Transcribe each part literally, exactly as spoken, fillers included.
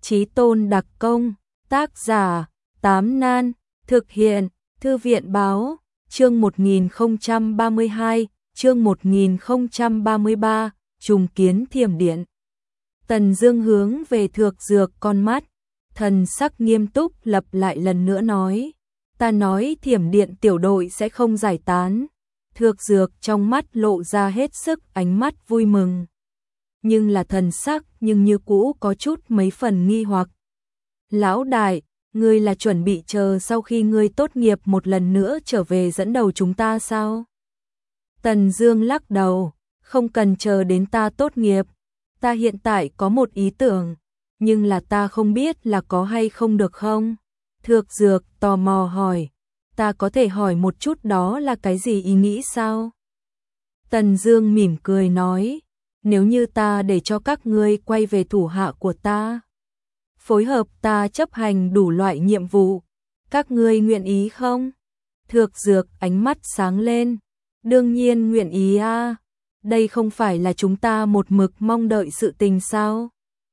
Chí tôn đặc công, tác giả, Tám Nan, thực hiện, Thư viện báo, chương một nghìn không trăm ba mươi hai, chương một nghìn không trăm ba mươi ba, trùng kiến thiểm điện. Tần Dương hướng về Thược Dược con mắt, thần sắc nghiêm túc lặp lại lần nữa nói, ta nói thiểm điện tiểu đội sẽ không giải tán. Thược Dược trong mắt lộ ra hết sức ánh mắt vui mừng, nhưng là thần sắc nhưng như cũ có chút mấy phần nghi hoặc. Lão đại, ngươi là chuẩn bị chờ sau khi ngươi tốt nghiệp một lần nữa trở về dẫn đầu chúng ta sao? Tần Dương lắc đầu, không cần chờ đến ta tốt nghiệp, ta hiện tại có một ý tưởng, nhưng là ta không biết là có hay không được không? Thược Dược tò mò hỏi, ta có thể hỏi một chút đó là cái gì ý nghĩ sao? Tần Dương mỉm cười nói, nếu như ta để cho các ngươi quay về thủ hạ của ta, phối hợp ta chấp hành đủ loại nhiệm vụ, các ngươi nguyện ý không? Thược Dược ánh mắt sáng lên, đương nhiên nguyện ý a, đây không phải là chúng ta một mực mong đợi sự tình sao?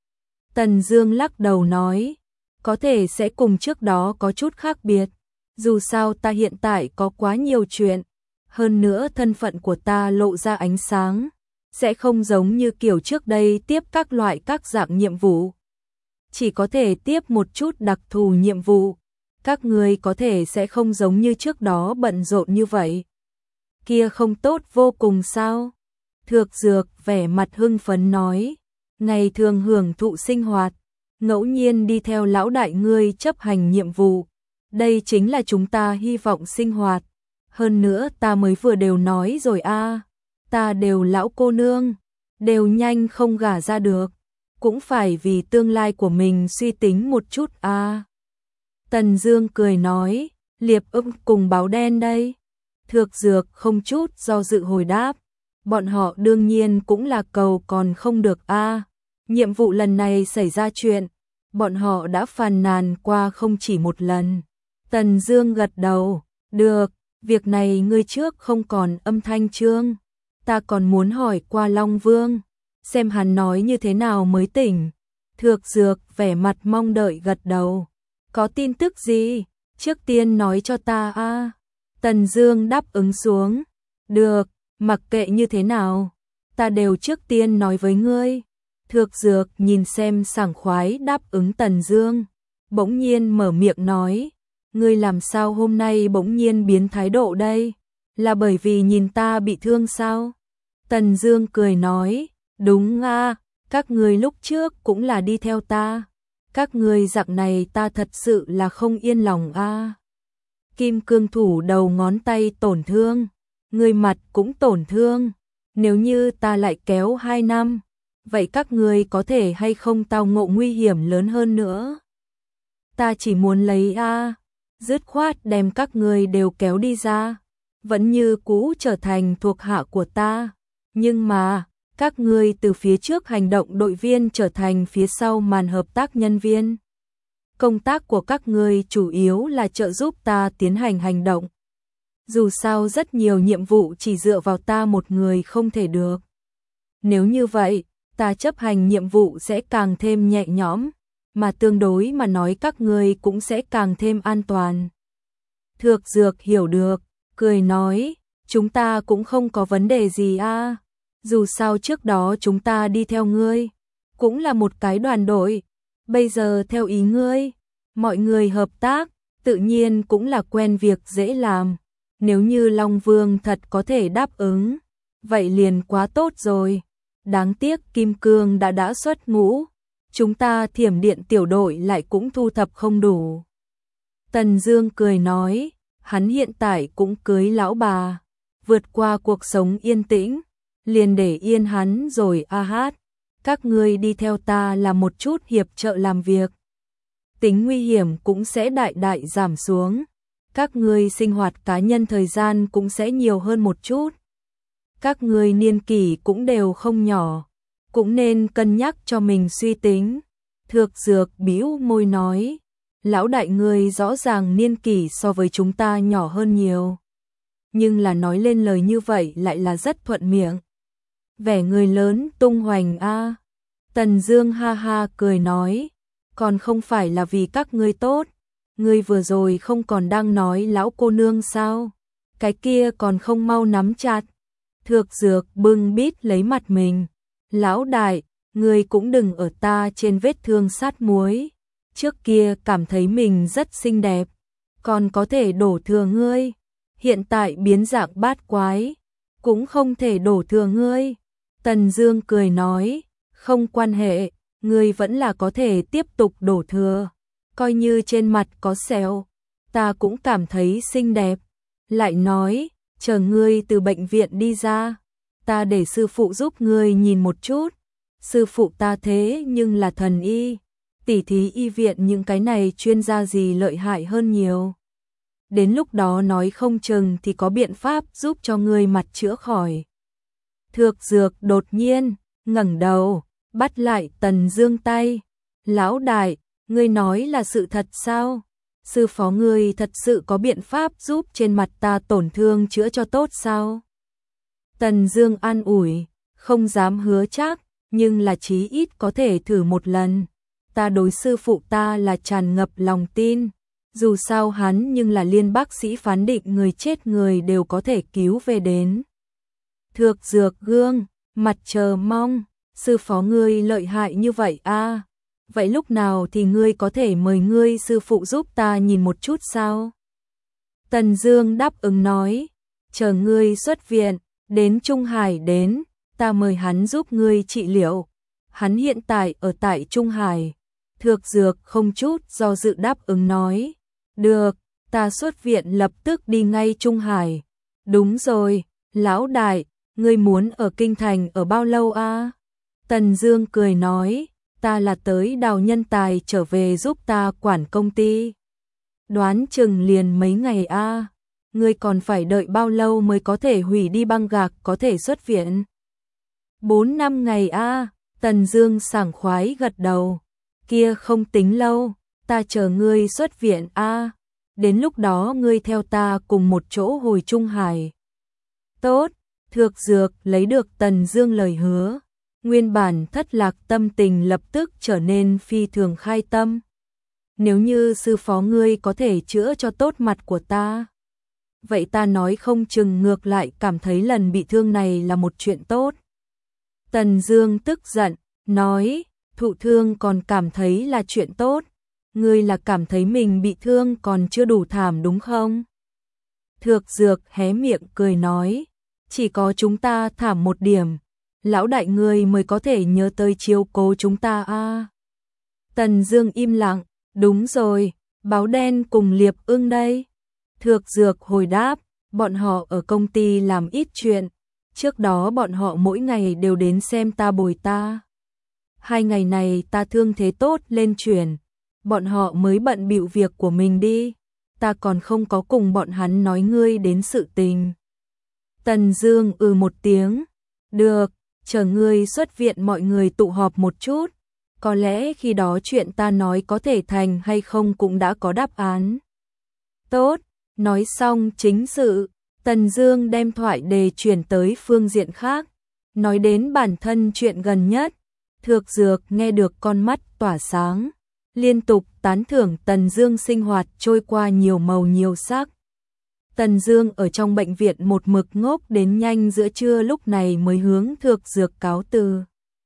Tần Dương lắc đầu nói, có thể sẽ cùng trước đó có chút khác biệt, dù sao ta hiện tại có quá nhiều chuyện, hơn nữa thân phận của ta lộ ra ánh sáng, sẽ không giống như kiểu trước đây tiếp các loại các dạng nhiệm vụ. Chỉ có thể tiếp một chút đặc thù nhiệm vụ, các ngươi có thể sẽ không giống như trước đó bận rộn như vậy. Kia không tốt vô cùng sao? Thược Dược vẻ mặt hưng phấn nói, ngày thường hưởng thụ sinh hoạt, ngẫu nhiên đi theo lão đại ngươi chấp hành nhiệm vụ, đây chính là chúng ta hy vọng sinh hoạt. Hơn nữa ta mới vừa đều nói rồi a, ta đều lão cô nương, đều nhanh không gả ra được, cũng phải vì tương lai của mình suy tính một chút a. Tần Dương cười nói, Liệp Ưng cùng Báo Đen đây. Thược Dược không chút do dự hồi đáp, bọn họ đương nhiên cũng là cầu còn không được a. Nhiệm vụ lần này xảy ra chuyện, bọn họ đã phàn nàn qua không chỉ một lần. Tần Dương gật đầu, được, việc này ngươi trước không còn âm thanh chương, ta còn muốn hỏi qua Long Vương, xem hắn nói như thế nào mới tỉnh. Thược Dược vẻ mặt mong đợi gật đầu, có tin tức gì, trước tiên nói cho ta a. Tần Dương đáp ứng xuống, được, mặc kệ như thế nào, ta đều trước tiên nói với ngươi. Thược Dược nhìn xem sảng khoái đáp ứng Tần Dương, bỗng nhiên mở miệng nói, ngươi làm sao hôm nay bỗng nhiên biến thái độ đây, là bởi vì nhìn ta bị thương sao? Tần Dương cười nói, đúng a, các ngươi lúc trước cũng là đi theo ta, các ngươi dạng này ta thật sự là không yên lòng a. Kim cương thủ đầu ngón tay tổn thương, ngươi mặt cũng tổn thương, nếu như ta lại kéo hai năm, vậy các ngươi có thể hay không tao ngộ nguy hiểm lớn hơn nữa? Ta chỉ muốn lấy a, dứt khoát đem các ngươi đều kéo đi ra, vẫn như cũ trở thành thuộc hạ của ta, nhưng mà các ngươi từ phía trước hành động đội viên trở thành phía sau màn hợp tác nhân viên. Công tác của các ngươi chủ yếu là trợ giúp ta tiến hành hành động. Dù sao rất nhiều nhiệm vụ chỉ dựa vào ta một người không thể được. Nếu như vậy, ta chấp hành nhiệm vụ sẽ càng thêm nhẹ nhõm, mà tương đối mà nói các ngươi cũng sẽ càng thêm an toàn. Thược Dược hiểu được, cười nói, chúng ta cũng không có vấn đề gì a. Dù sao trước đó chúng ta đi theo ngươi, cũng là một cái đoàn đội, bây giờ theo ý ngươi, mọi người hợp tác, tự nhiên cũng là quen việc dễ làm. Nếu như Long Vương thật có thể đáp ứng, vậy liền quá tốt rồi. Đáng tiếc Kim Cương đã đã xuất ngũ, chúng ta thiểm điện tiểu đội lại cũng thu thập không đủ. Tần Dương cười nói, hắn hiện tại cũng cưới lão bà, vượt qua cuộc sống yên tĩnh, liền để yên hắn rồi a hát. Các ngươi đi theo ta là một chút hiệp trợ làm việc, tính nguy hiểm cũng sẽ đại đại giảm xuống, các ngươi sinh hoạt cá nhân thời gian cũng sẽ nhiều hơn một chút. Các ngươi niên kỷ cũng đều không nhỏ, cũng nên cân nhắc cho mình suy tính. Thược Dược bĩu môi nói, lão đại ngươi rõ ràng niên kỷ so với chúng ta nhỏ hơn nhiều, nhưng là nói lên lời như vậy lại là rất thuận miệng. Vẻ người lớn tung hoành a. Tần Dương ha ha cười nói, còn không phải là vì các ngươi tốt. Ngươi vừa rồi không còn đang nói lão cô nương sao? Cái kia còn không mau nắm chặt. Thược Dược bưng bít lấy mặt mình. Lão đại, ngươi cũng đừng ở ta trên vết thương sát muối. Trước kia cảm thấy mình rất xinh đẹp, còn có thể đổ thừa ngươi. Hiện tại biến dạng bát quái, cũng không thể đổ thừa ngươi. Tần Dương cười nói, không quan hệ, ngươi vẫn là có thể tiếp tục đổ thừa. Coi như trên mặt có sẹo, ta cũng cảm thấy xinh đẹp. Lại nói, chờ ngươi từ bệnh viện đi ra, ta để sư phụ giúp ngươi nhìn một chút. Sư phụ ta thế nhưng là thần y, tỉ thí y viện những cái này chuyên gia gì lợi hại hơn nhiều. Đến lúc đó nói không chừng thì có biện pháp giúp cho ngươi mặt chữa khỏi. Thược Dược đột nhiên ngẩng đầu, bắt lại Tần Dương tay. Lão đại, ngươi nói là sự thật sao? Sư phó ngươi thật sự có biện pháp giúp trên mặt ta tổn thương chữa cho tốt sao? Tần Dương an ủi, không dám hứa chắc, nhưng là chí ít có thể thử một lần. Ta đối sư phụ ta là tràn ngập lòng tin, dù sao hắn nhưng là liên bác sĩ phán định người chết người đều có thể cứu về đến. Thược Dược gương mặt chờ mong, sư phó ngươi lợi hại như vậy a? À? Vậy lúc nào thì ngươi có thể mời ngươi sư phụ giúp ta nhìn một chút sao? Tần Dương đáp ứng nói, chờ ngươi xuất viện, đến Trung Hải đến, ta mời hắn giúp ngươi trị liệu. Hắn hiện tại ở tại Trung Hải. Thược Dược không chút do dự đáp ứng nói, được, ta xuất viện lập tức đi ngay Trung Hải. Đúng rồi, lão đại, ngươi muốn ở kinh thành ở bao lâu a? À? Tần Dương cười nói, ta là tới đào nhân tài trở về giúp ta quản công ty. Đoán chừng liền mấy ngày a. À? Ngươi còn phải đợi bao lâu mới có thể hủy đi băng gạc có thể xuất viện? Bốn năm ngày a. À? Tần Dương sảng khoái gật đầu. Kia không tính lâu, ta chờ ngươi xuất viện a. À? Đến lúc đó ngươi theo ta cùng một chỗ hồi Trung Hải. Tốt, Thược Dược lấy được Tần Dương lời hứa. Nguyên bản thất lạc tâm tình lập tức trở nên phi thường khai tâm. Nếu như sư phó ngươi có thể chữa cho tốt mặt của ta, vậy ta nói không chừng ngược lại cảm thấy lần bị thương này là một chuyện tốt. Tần Dương tức giận, nói, thụ thương còn cảm thấy là chuyện tốt, ngươi là cảm thấy mình bị thương còn chưa đủ thảm đúng không? Thược Dược hé miệng cười nói, chỉ có chúng ta thảm một điểm, lão đại ngươi mới có thể nhớ tới chiếu cố chúng ta a. À? Tần Dương im lặng, đúng rồi, Báo Đen cùng Liệp Ưng đây. Thược Dược hồi đáp, bọn họ ở công ty làm ít chuyện, trước đó bọn họ mỗi ngày đều đến xem ta bồi ta. Hai ngày này ta thương thế tốt lên chuyển, bọn họ mới bận bịu việc của mình đi, ta còn không có cùng bọn hắn nói ngươi đến sự tình. Tần Dương ừ một tiếng, được, chờ ngươi xuất viện mọi người tụ họp một chút, có lẽ khi đó chuyện ta nói có thể thành hay không cũng đã có đáp án. Tốt, nói xong chính sự, Tần Dương đem thoại đề chuyển tới phương diện khác, nói đến bản thân chuyện gần nhất. Thược Dược nghe được con mắt tỏa sáng, liên tục tán thưởng Tần Dương sinh hoạt trôi qua nhiều màu nhiều sắc. Tần Dương ở trong bệnh viện một mực ngốc đến nhanh giữa trưa lúc này mới hướng Thược Dược cáo từ.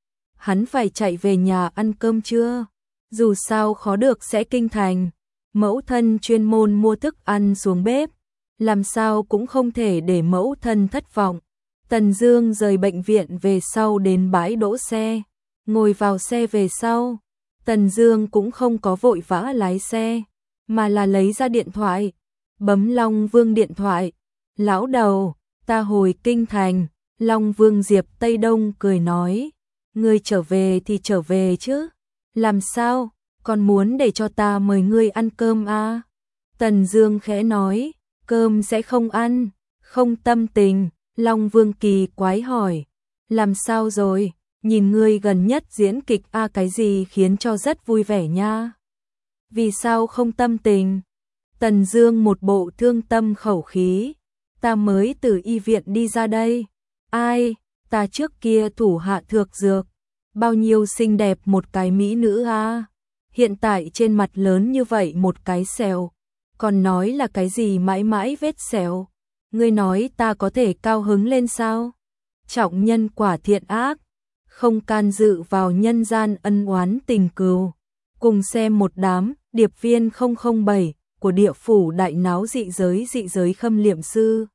Hắn phải chạy về nhà ăn cơm trưa, dù sao khó được sẽ kinh thành, mẫu thân chuyên môn mua thức ăn xuống bếp, làm sao cũng không thể để mẫu thân thất vọng. Tần Dương rời bệnh viện về sau đến bãi đỗ xe, ngồi vào xe về sau, Tần Dương cũng không có vội vã lái xe, mà là lấy ra điện thoại, bấm Long Vương điện thoại. Lão đầu, ta hồi kinh thành. Long Vương Diệp Tây Đông cười nói, ngươi trở về thì trở về chứ, làm sao, còn muốn để cho ta mời ngươi ăn cơm à? Tần Dương khẽ nói, cơm sẽ không ăn, không tâm tình. Long Vương kỳ quái hỏi, làm sao rồi, nhìn ngươi gần nhất diễn kịch a à, cái gì khiến cho rất vui vẻ nha. Vì sao không tâm tình? Tần Dương một bộ thương tâm khẩu khí, ta mới từ y viện đi ra đây. Ai, ta trước kia thủ hạ Thược Dược, bao nhiêu xinh đẹp một cái mỹ nữ a. À. hiện tại trên mặt lớn như vậy một cái sẹo, còn nói là cái gì mãi mãi vết sẹo, ngươi nói ta có thể cao hứng lên sao? Trọng nhân quả thiện ác, không can dự vào nhân gian ân oán tình cừu. Cùng xem một đám điệp viên không không bảy của địa phủ đại náo dị giới dị giới khâm liệm sư.